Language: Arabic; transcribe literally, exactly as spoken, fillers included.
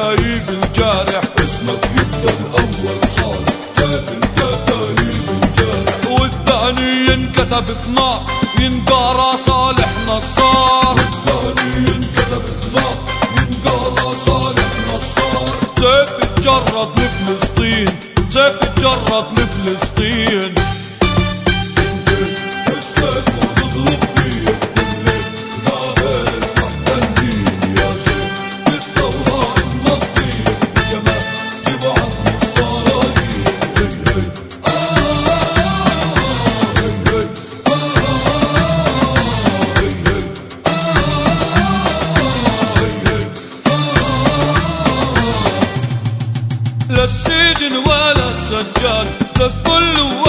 الكتايب الجارح، اسمك يبقى الأول صالح شاف الكتايب الجارح، والثاني ينكتب في نار ينقرا صالح نصار، والثاني ينكتب في نار ينقرا صالح نصار. سيف اتجرد لفلسطين، سيف اتجرد لفلسطين، لا السجن ولا السجاد، لا الذل